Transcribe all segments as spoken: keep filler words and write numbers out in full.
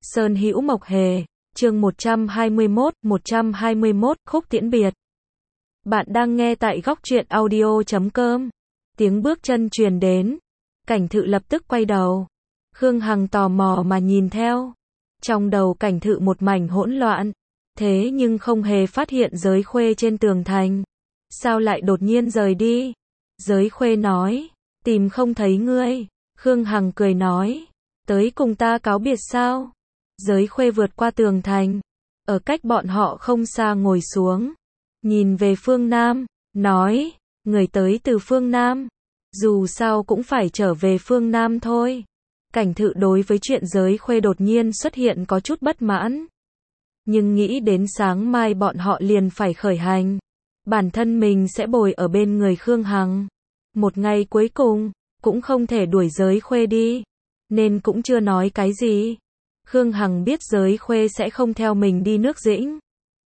Sơn Hữu Mộc Hề, chương một trăm hai mươi mốt, một trăm hai mươi mốt, khúc tiễn biệt. Bạn đang nghe tại góc truyện audio chấm com. Tiếng bước chân truyền đến. Cảnh Thự lập tức quay đầu. Khương Hằng tò mò mà nhìn theo. Trong đầu Cảnh Thự một mảnh hỗn loạn. Thế nhưng không hề phát hiện Giới Khuê trên tường thành. Sao lại đột nhiên rời đi? Giới Khuê nói, tìm không thấy ngươi. Khương Hằng cười nói, tới cùng ta cáo biệt sao? Giới Khuê vượt qua tường thành, ở cách bọn họ không xa ngồi xuống, nhìn về phương Nam, nói, người tới từ phương Nam, dù sao cũng phải trở về phương Nam thôi. Cảnh Thự đối với chuyện Giới Khuê đột nhiên xuất hiện có chút bất mãn, nhưng nghĩ đến sáng mai bọn họ liền phải khởi hành, bản thân mình sẽ bồi ở bên người Khương Hằng. Một ngày cuối cùng, cũng không thể đuổi Giới Khuê đi, nên cũng chưa nói cái gì. Khương Hằng biết Giới Khuê sẽ không theo mình đi nước Dĩnh.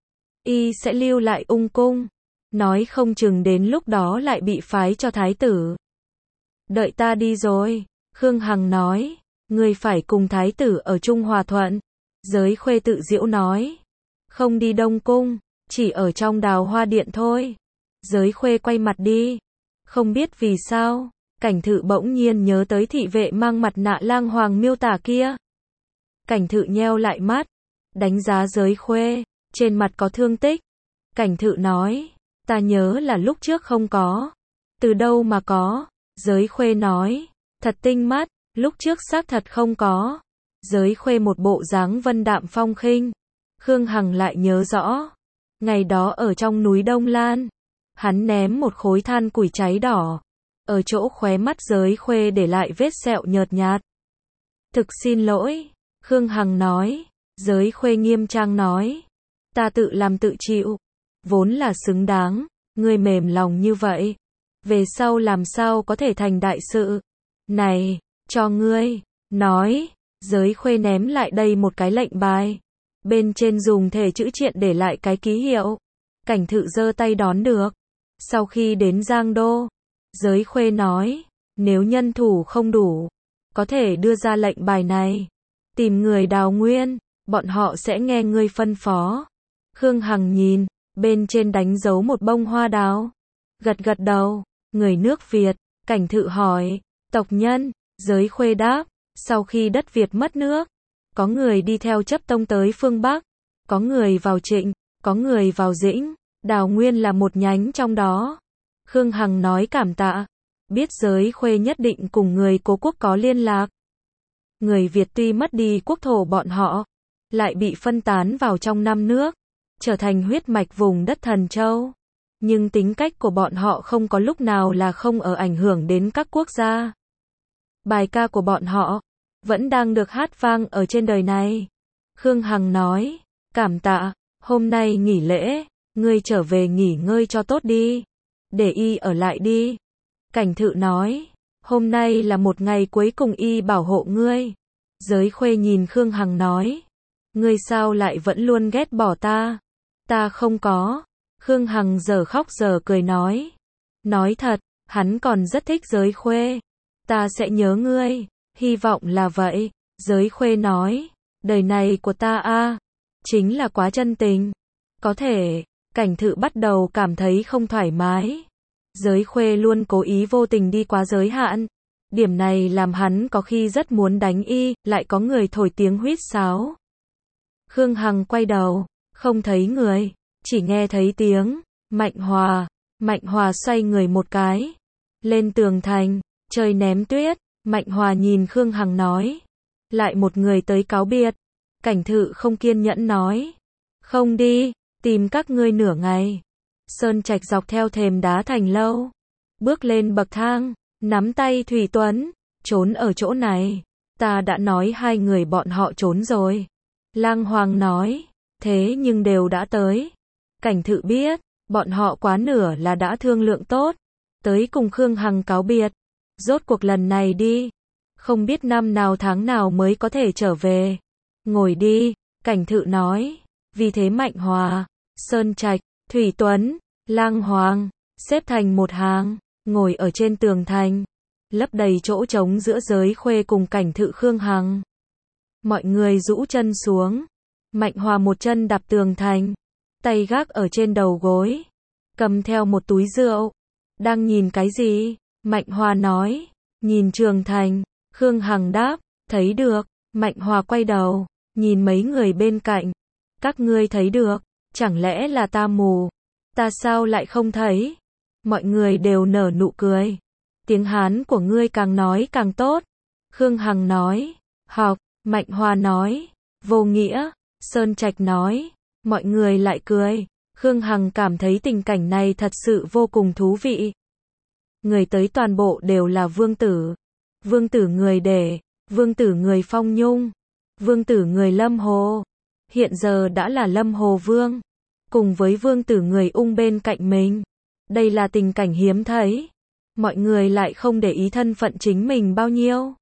Y sẽ lưu lại ung cung. Nói không chừng đến lúc đó lại bị phái cho thái tử. Đợi ta đi rồi. Khương Hằng nói. Ngươi phải cùng thái tử ở chung hòa thuận. Giới Khuê tự giễu nói. Không đi Đông Cung. Chỉ ở trong Đào Hoa Điện thôi. Giới Khuê quay mặt đi. Không biết vì sao. Cảnh Thự bỗng nhiên nhớ tới thị vệ mang mặt nạ lang hoàng miêu tả kia. Cảnh Thự nheo lại mắt, đánh giá Giới Khuê, trên mặt có thương tích. Cảnh Thự nói, ta nhớ là lúc trước không có. Từ đâu mà có? Giới Khuê nói, thật tinh mắt, lúc trước xác thật không có. Giới Khuê một bộ dáng vân đạm phong khinh. Khương Hằng lại nhớ rõ, ngày đó ở trong núi Đông Lan, hắn ném một khối than củi cháy đỏ, ở chỗ khóe mắt Giới Khuê để lại vết sẹo nhợt nhạt. Thực xin lỗi. Khương Hằng nói. Giới Khuê nghiêm trang nói, ta tự làm tự chịu, vốn là xứng đáng, ngươi mềm lòng như vậy, về sau làm sao có thể thành đại sự. Này, cho ngươi, nói. Giới Khuê ném lại đây một cái lệnh bài, bên trên dùng thể chữ triện để lại cái ký hiệu. Cảnh Thự giơ tay đón được. Sau khi đến Giang Đô, Giới Khuê nói, nếu nhân thủ không đủ, có thể đưa ra lệnh bài này. Tìm người Đào Nguyên, bọn họ sẽ nghe ngươi phân phó. Khương Hằng nhìn, bên trên đánh dấu một bông hoa đào. Gật gật đầu, người nước Việt. Cảnh Thự hỏi, tộc nhân. Giới Khuê đáp, sau khi đất Việt mất nước, có người đi theo chấp tông tới phương Bắc, có người vào Trịnh, có người vào Dĩnh, Đào Nguyên là một nhánh trong đó. Khương Hằng nói cảm tạ, biết Giới Khuê nhất định cùng người Cố Quốc có liên lạc. Người Việt tuy mất đi quốc thổ bọn họ, lại bị phân tán vào trong năm nước, trở thành huyết mạch vùng đất Thần Châu. Nhưng tính cách của bọn họ không có lúc nào là không ở ảnh hưởng đến các quốc gia. Bài ca của bọn họ vẫn đang được hát vang ở trên đời này. Khương Hằng nói, cảm tạ, hôm nay nghỉ lễ, ngươi trở về nghỉ ngơi cho tốt đi, để y ở lại đi. Cảnh Thự nói, hôm nay là một ngày cuối cùng y bảo hộ ngươi. Giới Khuê nhìn Khương Hằng nói, ngươi sao lại vẫn luôn ghét bỏ ta? Ta không có. Khương Hằng giờ khóc giờ cười nói, nói thật, hắn còn rất thích Giới Khuê. Ta sẽ nhớ ngươi, hy vọng là vậy. Giới Khuê nói, đời này của ta a, chính là quá chân tình. Có thể. Cảnh Thự bắt đầu cảm thấy không thoải mái. Giới Khuê luôn cố ý vô tình đi quá giới hạn. Điểm này làm hắn có khi rất muốn đánh y, lại có người thổi tiếng huýt sáo. Khương Hằng quay đầu, không thấy người, chỉ nghe thấy tiếng, Mạnh Hòa. Mạnh Hòa xoay người một cái, lên tường thành, trời ném tuyết. Mạnh Hòa nhìn Khương Hằng nói, lại một người tới cáo biệt. Cảnh Thự không kiên nhẫn nói, không đi, tìm các ngươi nửa ngày. Sơn Trạch dọc theo thềm đá thành lâu, bước lên bậc thang, nắm tay Thủy Tuấn, trốn ở chỗ này. Ta đã nói hai người bọn họ trốn rồi. Lang Hoàng nói, thế nhưng đều đã tới. Cảnh Thự biết, bọn họ quá nửa là đã thương lượng tốt, tới cùng Khương Hằng cáo biệt. Rốt cuộc lần này đi, không biết năm nào tháng nào mới có thể trở về. Ngồi đi, Cảnh Thự nói. Vì thế Mạnh Hòa, Sơn Trạch, Thủy Tuấn, Lang Hoàng, xếp thành một hàng, ngồi ở trên tường thành, lấp đầy chỗ trống giữa Giới Khuê cùng Cảnh Thự Khương Hằng. Mọi người rũ chân xuống. Mạnh Hòa một chân đạp tường thành, tay gác ở trên đầu gối, cầm theo một túi rượu. Đang nhìn cái gì? Mạnh Hòa nói. Nhìn Trường Thành. Khương Hằng đáp. Thấy được. Mạnh Hòa quay đầu, nhìn mấy người bên cạnh. Các ngươi thấy được, chẳng lẽ là ta mù? Ta sao lại không thấy? Mọi người đều nở nụ cười. Tiếng Hán của ngươi càng nói càng tốt. Khương Hằng nói. Học. Mạnh Hòa nói. Vô nghĩa. Sơn Trạch nói. Mọi người lại cười. Khương Hằng cảm thấy tình cảnh này thật sự vô cùng thú vị. Người tới toàn bộ đều là vương tử. Vương tử người Để, vương tử người Phong Nhung, vương tử người Lâm Hồ. Hiện giờ đã là Lâm Hồ Vương, cùng với vương tử người Ung bên cạnh mình. Đây là tình cảnh hiếm thấy. Mọi người lại không để ý thân phận chính mình bao nhiêu.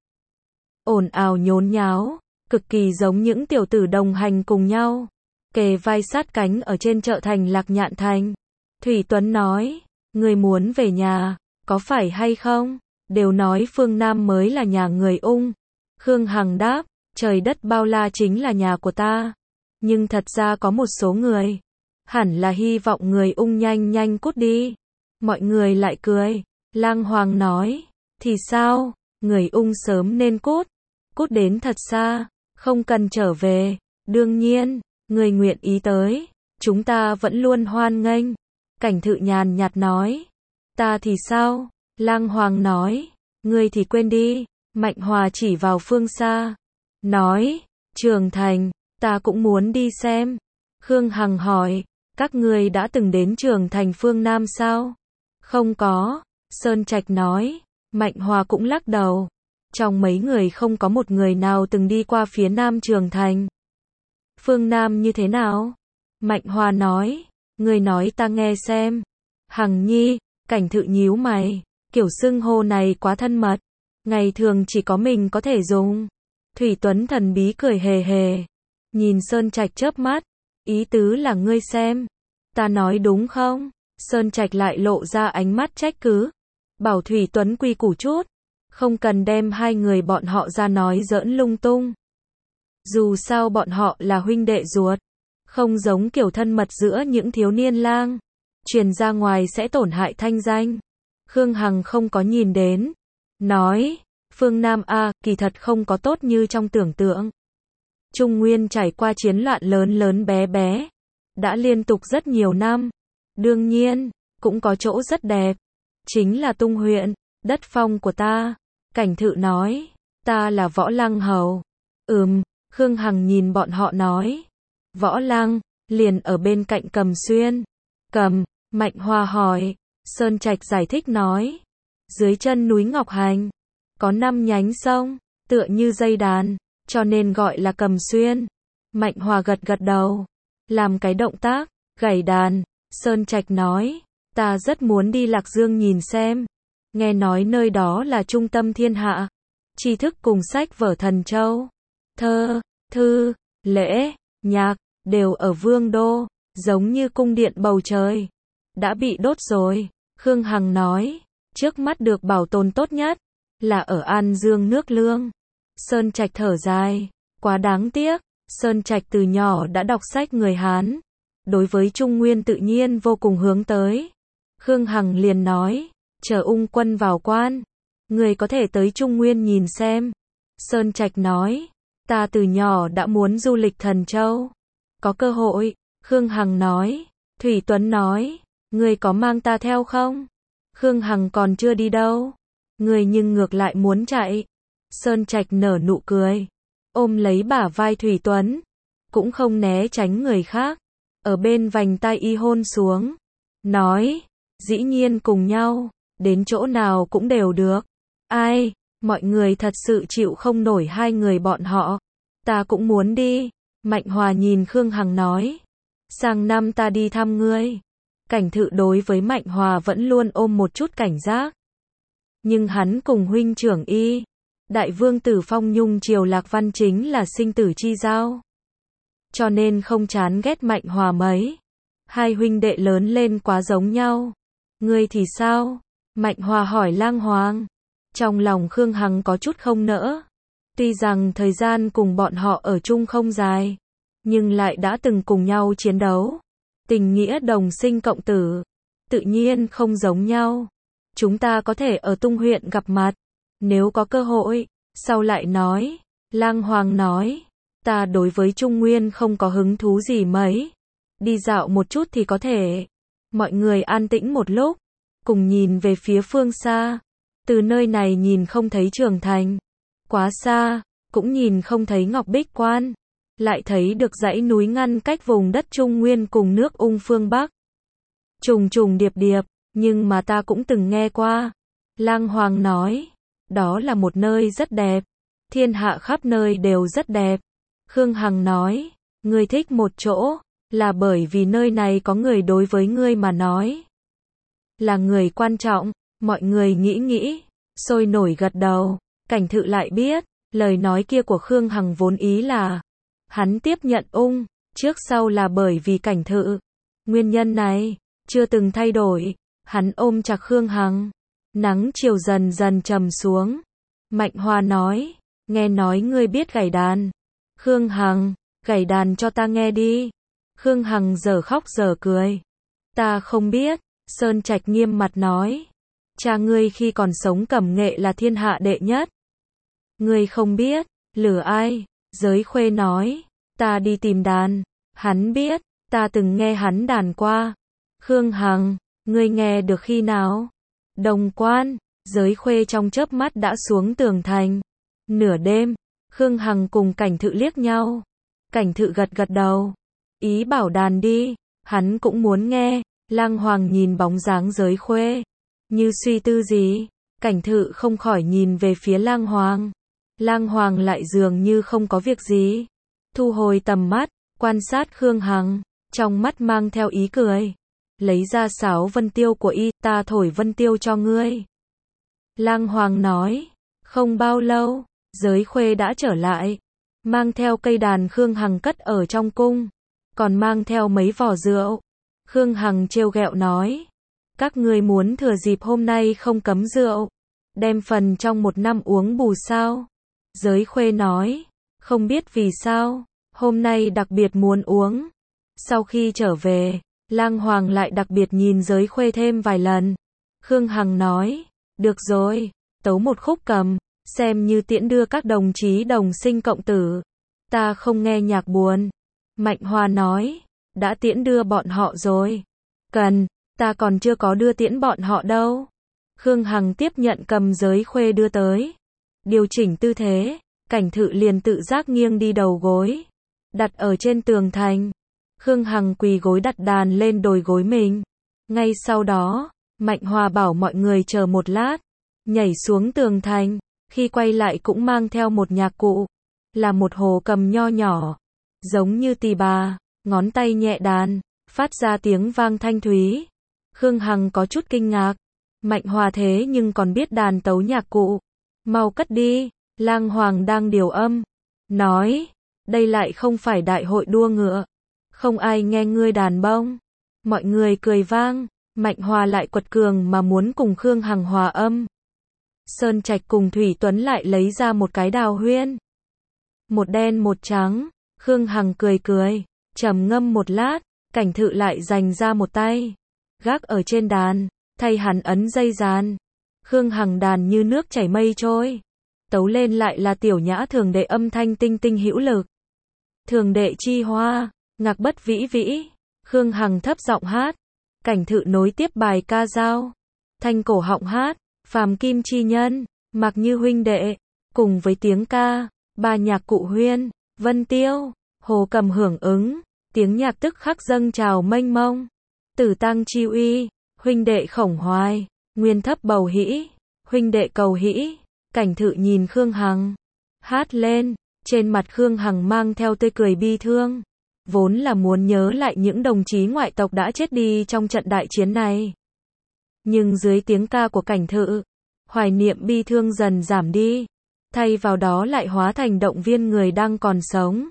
Ồn ào nhốn nháo, cực kỳ giống những tiểu tử đồng hành cùng nhau, kề vai sát cánh ở trên chợ thành Lạc Nhạn Thành. Thủy Tuấn nói, người muốn về nhà, có phải hay không? Đều nói phương Nam mới là nhà người Ung. Khương Hằng đáp, trời đất bao la chính là nhà của ta. Nhưng thật ra có một số người, hẳn là hy vọng người Ung nhanh nhanh cút đi. Mọi người lại cười. Lang Hoàng nói, thì sao? Người Ung sớm nên cút. Cút đến thật xa, không cần trở về. Đương nhiên, người nguyện ý tới, chúng ta vẫn luôn hoan nghênh. Cảnh Thự nhàn nhạt nói. Ta thì sao? Lang Hoàng nói. Ngươi thì quên đi. Mạnh Hòa chỉ vào phương xa, nói, Trường Thành, ta cũng muốn đi xem. Khương Hằng hỏi, các ngươi đã từng đến Trường Thành phương Nam sao? Không có. Sơn Trạch nói. Mạnh Hòa cũng lắc đầu. Trong mấy người không có một người nào từng đi qua phía Nam Trường Thành. Phương Nam như thế nào? Mạnh Hòa nói. Ngươi nói ta nghe xem. Hằng Nhi. Cảnh Thự nhíu mày. Kiểu xưng hô này quá thân mật. Ngày thường chỉ có mình có thể dùng. Thủy Tuấn thần bí cười hề hề. Nhìn Sơn Trạch chớp mắt. Ý tứ là ngươi xem. Ta nói đúng không? Sơn Trạch lại lộ ra ánh mắt trách cứ. Bảo Thủy Tuấn quy củ chút. Không cần đem hai người bọn họ ra nói giỡn lung tung. Dù sao bọn họ là huynh đệ ruột. Không giống kiểu thân mật giữa những thiếu niên lang. Truyền ra ngoài sẽ tổn hại thanh danh. Khương Hằng không có nhìn đến. Nói, phương Nam A, kỳ thật không có tốt như trong tưởng tượng. Trung Nguyên trải qua chiến loạn lớn lớn bé bé. Đã liên tục rất nhiều năm. Đương nhiên, cũng có chỗ rất đẹp. Chính là Tung huyện, đất phong của ta. Cảnh Thự nói, ta là Võ Lăng Hầu. Ừm, Khương Hằng nhìn bọn họ nói. Võ Lăng, liền ở bên cạnh Cầm Xuyên. Cầm, Mạnh Hòa hỏi. Sơn Trạch giải thích nói. Dưới chân núi Ngọc Hành, có năm nhánh sông, tựa như dây đàn, cho nên gọi là Cầm Xuyên. Mạnh Hòa gật gật đầu, làm cái động tác, gảy đàn. Sơn Trạch nói, ta rất muốn đi Lạc Dương nhìn xem. Nghe nói nơi đó là trung tâm thiên hạ. Tri thức cùng sách vở thần châu, thơ, thư, lễ, nhạc, đều ở Vương Đô, giống như cung điện bầu trời. Đã bị đốt rồi. Khương Hằng nói, trước mắt được bảo tồn tốt nhất, là ở An Dương nước Lương. Sơn Trạch thở dài, quá đáng tiếc. Sơn Trạch từ nhỏ đã đọc sách người Hán. Đối với Trung Nguyên tự nhiên vô cùng hướng tới. Khương Hằng liền nói, chờ Ung quân vào quan, người có thể tới Trung Nguyên nhìn xem. Sơn Trạch nói, ta từ nhỏ đã muốn du lịch Thần Châu. Có cơ hội. Khương Hằng nói. Thủy Tuấn nói, người có mang ta theo không? Khương Hằng còn chưa đi đâu. Người nhưng ngược lại muốn chạy. Sơn Trạch nở nụ cười, ôm lấy bả vai Thủy Tuấn, cũng không né tránh người khác. Ở bên vành tai y hôn xuống, nói, dĩ nhiên cùng nhau, đến chỗ nào cũng đều được. Ai, mọi người thật sự chịu không nổi hai người bọn họ. Ta cũng muốn đi. Mạnh Hòa nhìn Khương Hằng nói, sang năm ta đi thăm ngươi. Cảnh Thự đối với Mạnh Hòa vẫn luôn ôm một chút cảnh giác. Nhưng hắn cùng huynh trưởng y, đại vương tử Phong Nhung Triều Lạc Văn chính là sinh tử chi giao. Cho nên không chán ghét Mạnh Hòa mấy. Hai huynh đệ lớn lên quá giống nhau. Ngươi thì sao? Mạnh Hòa hỏi Lang Hoàng. Trong lòng Khương Hằng có chút không nỡ. Tuy rằng thời gian cùng bọn họ ở chung không dài, nhưng lại đã từng cùng nhau chiến đấu. Tình nghĩa đồng sinh cộng tử, tự nhiên không giống nhau. Chúng ta có thể ở Tung huyện gặp mặt, nếu có cơ hội. Sau lại nói, Lang Hoàng nói, ta đối với Trung Nguyên không có hứng thú gì mấy. Đi dạo một chút thì có thể. Mọi người an tĩnh một lúc, cùng nhìn về phía phương xa. Từ nơi này nhìn không thấy Trường Thành, quá xa, cũng nhìn không thấy Ngọc Bích Quan, lại thấy được dãy núi ngăn cách vùng đất Trung Nguyên cùng nước Ung phương Bắc. Trùng trùng điệp điệp, nhưng mà ta cũng từng nghe qua. Lang Hoàng nói, đó là một nơi rất đẹp, thiên hạ khắp nơi đều rất đẹp. Khương Hằng nói, ngươi thích một chỗ, là bởi vì nơi này có người đối với ngươi mà nói là người quan trọng. Mọi người nghĩ nghĩ, sôi nổi gật đầu. Cảnh Thự lại biết, lời nói kia của Khương Hằng vốn ý là hắn tiếp nhận Ung, trước sau là bởi vì Cảnh Thự. Nguyên nhân này chưa từng thay đổi. Hắn ôm chặt Khương Hằng. Nắng chiều dần dần trầm xuống. Mạnh Hoa nói, nghe nói ngươi biết gảy đàn. Khương Hằng, gảy đàn cho ta nghe đi. Khương Hằng giờ khóc giờ cười. Ta không biết. Sơn Trạch nghiêm mặt nói, cha ngươi khi còn sống cẩm nghệ là thiên hạ đệ nhất. Ngươi không biết, lừa ai? Giới Khuê nói, ta đi tìm đàn. Hắn biết, ta từng nghe hắn đàn qua. Khương Hằng, ngươi nghe được khi nào? Đồng Quan. Giới Khuê trong chớp mắt đã xuống tường thành. Nửa đêm, Khương Hằng cùng Cảnh Thự liếc nhau. Cảnh Thự gật gật đầu, ý bảo đàn đi, hắn cũng muốn nghe. Lang Hoàng nhìn bóng dáng Giới Khuê, như suy tư gì. Cảnh Thự không khỏi nhìn về phía Lang Hoàng. Lang Hoàng lại dường như không có việc gì, thu hồi tầm mắt, quan sát Khương Hằng, trong mắt mang theo ý cười. Lấy ra sáo vân tiêu của y, ta thổi vân tiêu cho ngươi. Lang Hoàng nói, không bao lâu, Giới Khuê đã trở lại, mang theo cây đàn Khương Hằng cất ở trong cung, còn mang theo mấy vò rượu. Khương Hằng trêu ghẹo nói, các ngươi muốn thừa dịp hôm nay không cấm rượu, đem phần trong một năm uống bù sao? Giới Khuê nói, không biết vì sao, hôm nay đặc biệt muốn uống. Sau khi trở về, Lang Hoàng lại đặc biệt nhìn Giới Khuê thêm vài lần. Khương Hằng nói, được rồi, tấu một khúc cầm, xem như tiễn đưa các đồng chí đồng sinh cộng tử. Ta không nghe nhạc buồn. Mạnh Hoa nói, đã tiễn đưa bọn họ rồi. Cần, ta còn chưa có đưa tiễn bọn họ đâu. Khương Hằng tiếp nhận cầm Giới Khuê đưa tới. Điều chỉnh tư thế, Cảnh Thự liền tự giác nghiêng đi đầu gối, đặt ở trên tường thành. Khương Hằng quỳ gối đặt đàn lên đồi gối mình. Ngay sau đó, Mạnh Hoa bảo mọi người chờ một lát, nhảy xuống tường thành, khi quay lại cũng mang theo một nhạc cụ, là một hồ cầm nho nhỏ, giống như tỳ bà, ngón tay nhẹ đàn, phát ra tiếng vang thanh thúy. Khương Hằng có chút kinh ngạc, Mạnh Hoa thế nhưng còn biết đàn tấu nhạc cụ. Mau cất đi. Lang Hoàng đang điều âm, nói, đây lại không phải đại hội đua ngựa, không ai nghe ngươi đàn bông. Mọi người cười vang. Mạnh Hoa lại quật cường mà muốn cùng Khương Hằng hòa âm. Sơn Trạch cùng Thủy Tuấn lại lấy ra một cái đào huyên, một đen một trắng. Khương Hằng cười cười, trầm ngâm một lát. Cảnh Thự lại dành ra một tay, gác ở trên đàn, thay hắn ấn dây đàn. Khương Hằng đàn như nước chảy mây trôi, tấu lên lại là tiểu nhã thường đệ âm thanh tinh tinh hữu lực. Thường đệ chi hoa, ngạc bất vĩ vĩ. Khương Hằng thấp giọng hát. Cảnh Thự nối tiếp bài ca dao, thanh cổ họng hát, phàm kim chi nhân, mặc như huynh đệ. Cùng với tiếng ca, ba nhạc cụ huyên, vân tiêu, hồ cầm hưởng ứng, tiếng nhạc tức khắc dâng trào mênh mông. Tử tăng chi uy, huynh đệ khổng hoài, nguyên thấp bầu hĩ, huynh đệ cầu hĩ. Cảnh Thự nhìn Khương Hằng, hát lên, trên mặt Khương Hằng mang theo tươi cười bi thương, vốn là muốn nhớ lại những đồng chí ngoại tộc đã chết đi trong trận đại chiến này. Nhưng dưới tiếng ca của Cảnh Thự, hoài niệm bi thương dần giảm đi, thay vào đó lại hóa thành động viên người đang còn sống.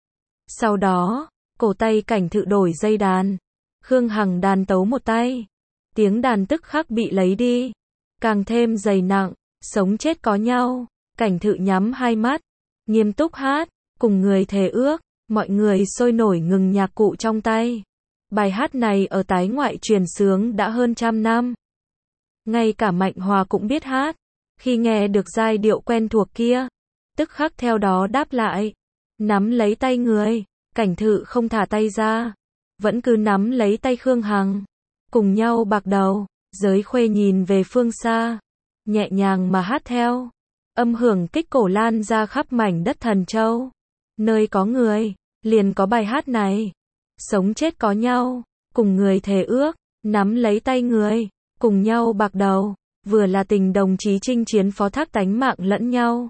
Sau đó, cổ tay Cảnh Thự đổi dây đàn, Khương Hằng đàn tấu một tay, tiếng đàn tức khắc bị lấy đi, càng thêm dày nặng, sống chết có nhau. Cảnh Thự nhắm hai mắt, nghiêm túc hát, cùng người thề ước, mọi người sôi nổi ngừng nhạc cụ trong tay. Bài hát này ở tái ngoại truyền xướng đã hơn trăm năm. Ngay cả Mạnh Hòa cũng biết hát. Khi nghe được giai điệu quen thuộc kia, tức khắc theo đó đáp lại. Nắm lấy tay người, Cảnh Thự không thả tay ra. Vẫn cứ nắm lấy tay Khương Hằng. Cùng nhau bạc đầu, Giới Khuê nhìn về phương xa. Nhẹ nhàng mà hát theo. Âm hưởng kích cổ lan ra khắp mảnh đất Thần Châu. Nơi có người, liền có bài hát này. Sống chết có nhau, cùng người thề ước, nắm lấy tay người, cùng nhau bạc đầu, vừa là tình đồng chí chinh chiến phó thác tánh mạng lẫn nhau.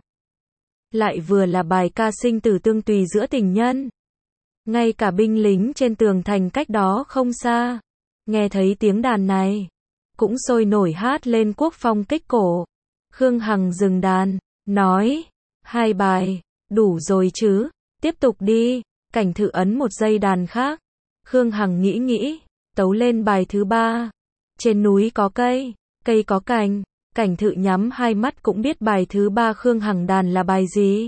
Lại vừa là bài ca sinh tử tương tùy giữa tình nhân. Ngay cả binh lính trên tường thành cách đó không xa, nghe thấy tiếng đàn này, cũng sôi nổi hát lên quốc phong kích cổ. Khương Hằng dừng đàn, nói, hai bài, đủ rồi chứ, tiếp tục đi. Cảnh Thự ấn một dây đàn khác. Khương Hằng nghĩ nghĩ, tấu lên bài thứ ba. Trên núi có cây, cây có cành. Cảnh Thự nhắm hai mắt cũng biết bài thứ ba Khương Hằng đàn là bài gì.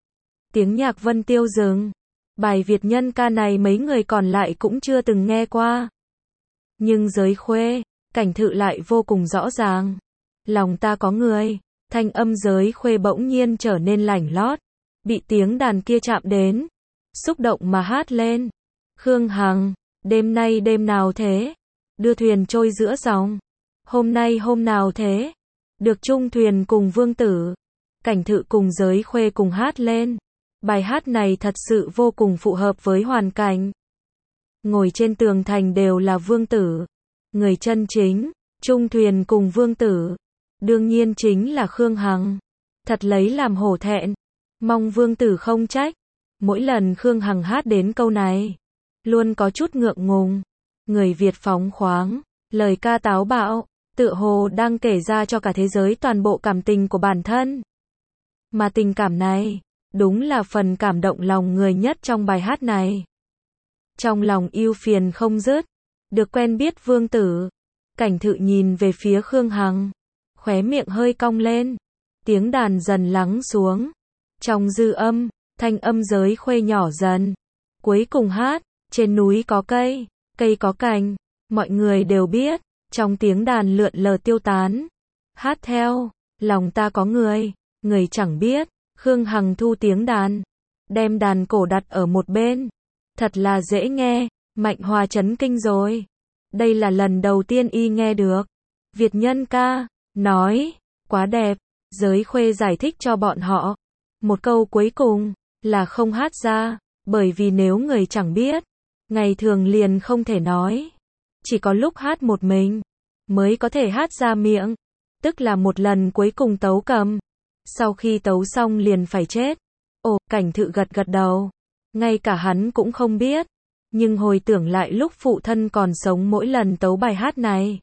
Tiếng nhạc Vân Tiêu dừng. Bài Việt nhân ca này mấy người còn lại cũng chưa từng nghe qua. Nhưng Giới Khuê, Cảnh Thự lại vô cùng rõ ràng. Lòng ta có người. Thanh âm Giới Khuê bỗng nhiên trở nên lảnh lót. Bị tiếng đàn kia chạm đến. Xúc động mà hát lên. Khương Hằng, đêm nay đêm nào thế? Đưa thuyền trôi giữa dòng. Hôm nay hôm nào thế? Được chung thuyền cùng vương tử. Cảnh Thự cùng Giới Khuê cùng hát lên. Bài hát này thật sự vô cùng phù hợp với hoàn cảnh. Ngồi trên tường thành đều là vương tử. Người chân chính, chung thuyền cùng vương tử. Đương nhiên chính là Khương Hằng. Thật lấy làm hổ thẹn. Mong vương tử không trách. Mỗi lần Khương Hằng hát đến câu này, luôn có chút ngượng ngùng. Người Việt phóng khoáng, lời ca táo bạo, tựa hồ đang kể ra cho cả thế giới toàn bộ cảm tình của bản thân. Mà tình cảm này, đúng là phần cảm động lòng người nhất trong bài hát này. Trong lòng ưu phiền không dứt, được quen biết vương tử. Cảnh Thự nhìn về phía Khương Hằng, khóe miệng hơi cong lên. Tiếng đàn dần lắng xuống. Trong dư âm, thanh âm Giới Khuê nhỏ dần. Cuối cùng hát, trên núi có cây, cây có cành. Mọi người đều biết, trong tiếng đàn lượn lờ tiêu tán. Hát theo, lòng ta có người, người chẳng biết. Khương Hằng thu tiếng đàn, đem đàn cổ đặt ở một bên. Thật là dễ nghe, Mạnh Hòa chấn kinh rồi. Đây là lần đầu tiên y nghe được Việt nhân ca, nói, quá đẹp. Giới Khuê giải thích cho bọn họ. Một câu cuối cùng, là không hát ra, bởi vì nếu người chẳng biết, ngày thường liền không thể nói. Chỉ có lúc hát một mình, mới có thể hát ra miệng. Tức là một lần cuối cùng tấu cầm. Sau khi tấu xong liền phải chết. Ồ, Cảnh Thự gật gật đầu. Ngay cả hắn cũng không biết. Nhưng hồi tưởng lại lúc phụ thân còn sống mỗi lần tấu bài hát này.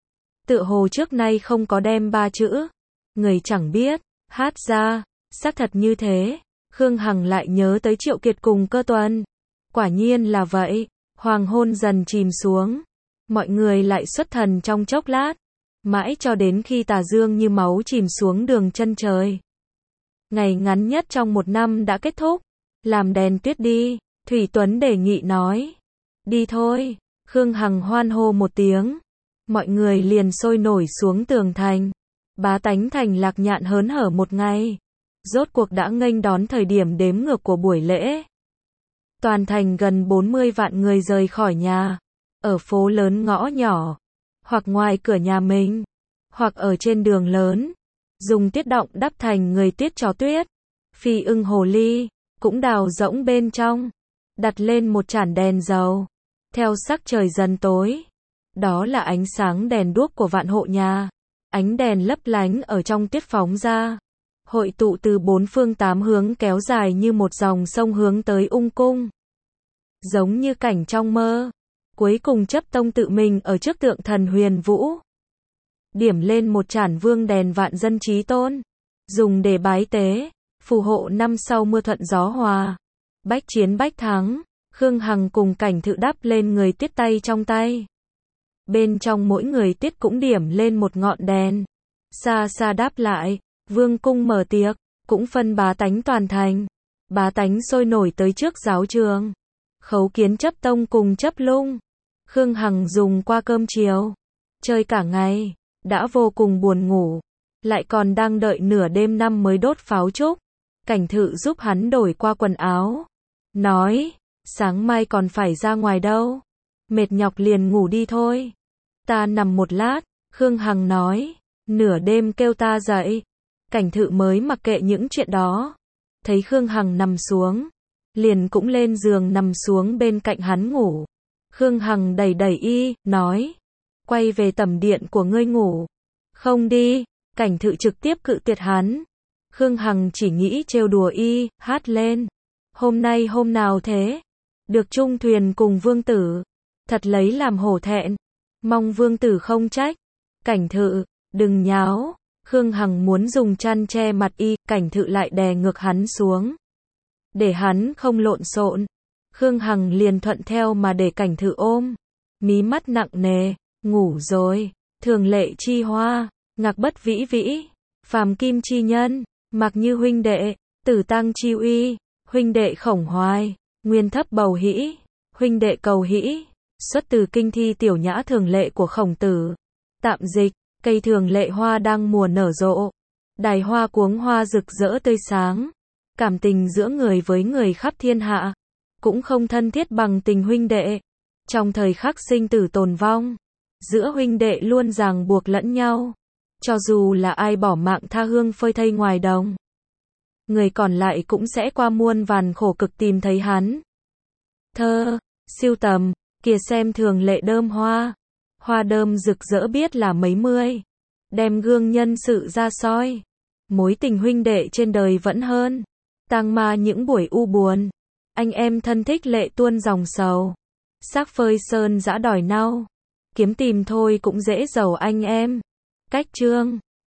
Tựa hồ trước nay không có đem ba chữ. Người chẳng biết, hát ra. Xác thật như thế. Khương Hằng lại nhớ tới Triệu Kiệt cùng Cơ Tuần. Quả nhiên là vậy. Hoàng hôn dần chìm xuống. Mọi người lại xuất thần trong chốc lát. Mãi cho đến khi tà dương như máu chìm xuống đường chân trời. Ngày ngắn nhất trong một năm đã kết thúc. Làm đèn tuyết đi. Thủy Tuấn đề nghị nói. Đi thôi. Khương Hằng hoan hô một tiếng. Mọi người liền sôi nổi xuống tường thành. Bá tánh thành Lạc Nhạn hớn hở một ngày. Rốt cuộc đã nghênh đón thời điểm đếm ngược của buổi lễ. Toàn thành gần bốn mươi vạn người rời khỏi nhà. Ở phố lớn ngõ nhỏ. Hoặc ngoài cửa nhà mình. Hoặc ở trên đường lớn. Dùng tuyết động đắp thành người tuyết chó tuyết. Phi ưng hồ ly. Cũng đào rỗng bên trong. Đặt lên một chản đèn dầu. Theo sắc trời dần tối. Đó là ánh sáng đèn đuốc của vạn hộ nhà. Ánh đèn lấp lánh ở trong tuyết phóng ra. Hội tụ từ bốn phương tám hướng kéo dài như một dòng sông hướng tới ung cung. Giống như cảnh trong mơ. Cuối cùng chấp tông tự mình ở trước tượng thần Huyền Vũ. Điểm lên một chản vương đèn vạn dân trí tôn. Dùng để bái tế. Phù hộ năm sau mưa thuận gió hòa. Bách chiến bách thắng. Khương Hằng cùng Cảnh Thự đắp lên người tuyết tay trong tay. Bên trong mỗi người tuyết cũng điểm lên một ngọn đèn. Xa xa đáp lại. Vương cung mở tiệc. cũng phân bá tánh toàn thành. Bá tánh sôi nổi tới trước giáo trường. Khấu Kiến chấp tông cùng chấp lung. Khương Hằng dùng qua cơm chiều. Chơi cả ngày. Đã vô cùng buồn ngủ. Lại còn đang đợi nửa đêm năm mới đốt pháo trúc. Cảnh Thự giúp hắn đổi qua quần áo. Nói, sáng mai còn phải ra ngoài đâu. Mệt nhọc liền ngủ đi thôi. Ta nằm một lát, Khương Hằng nói. Nửa đêm kêu ta dậy. Cảnh Thự mới mặc kệ những chuyện đó. Thấy Khương Hằng nằm xuống. Liền cũng lên giường nằm xuống bên cạnh hắn ngủ. Khương Hằng đẩy đẩy y, nói. Quay về tẩm điện của ngươi ngủ. Không đi, Cảnh Thự trực tiếp cự tuyệt hắn. Khương Hằng chỉ nghĩ trêu đùa y, hát lên. Hôm nay hôm nào thế? Được chung thuyền cùng vương tử. Thật lấy làm hổ thẹn. Mong vương tử không trách. Cảnh Thự, đừng nháo. Khương Hằng muốn dùng chăn che mặt y, Cảnh Thự lại đè ngược hắn xuống. Để hắn không lộn xộn. Khương Hằng liền thuận theo mà để Cảnh Thự ôm. Mí mắt nặng nề, ngủ rồi. Thường lệ chi hoa, ngạc bất vĩ vĩ. Phàm kim chi nhân, mặc như huynh đệ. Tử tăng chi uy, huynh đệ khổng hoài. Nguyên thấp bầu hĩ, huynh đệ cầu hĩ. Xuất từ kinh thi tiểu nhã thường lệ của Khổng Tử. Tạm dịch, cây thường lệ hoa đang mùa nở rộ. Đài hoa cuống hoa rực rỡ tươi sáng. Cảm tình giữa người với người khắp thiên hạ. Cũng không thân thiết bằng tình huynh đệ. Trong thời khắc sinh tử tồn vong. Giữa huynh đệ luôn ràng buộc lẫn nhau. Cho dù là ai bỏ mạng tha hương phơi thây ngoài đồng. Người còn lại cũng sẽ qua muôn vàn khổ cực tìm thấy hắn. Thơ, siêu tầm, kìa xem thường lệ đơm hoa. Hoa đơm rực rỡ biết là mấy mươi. Đem gương nhân sự ra soi. Mối tình huynh đệ trên đời vẫn hơn. Tang ma những buổi u buồn. Anh em thân thích lệ tuôn dòng sầu. Xác phơi sơn dã đòi nau. Kiếm tìm thôi cũng dễ giàu anh em. Cách chương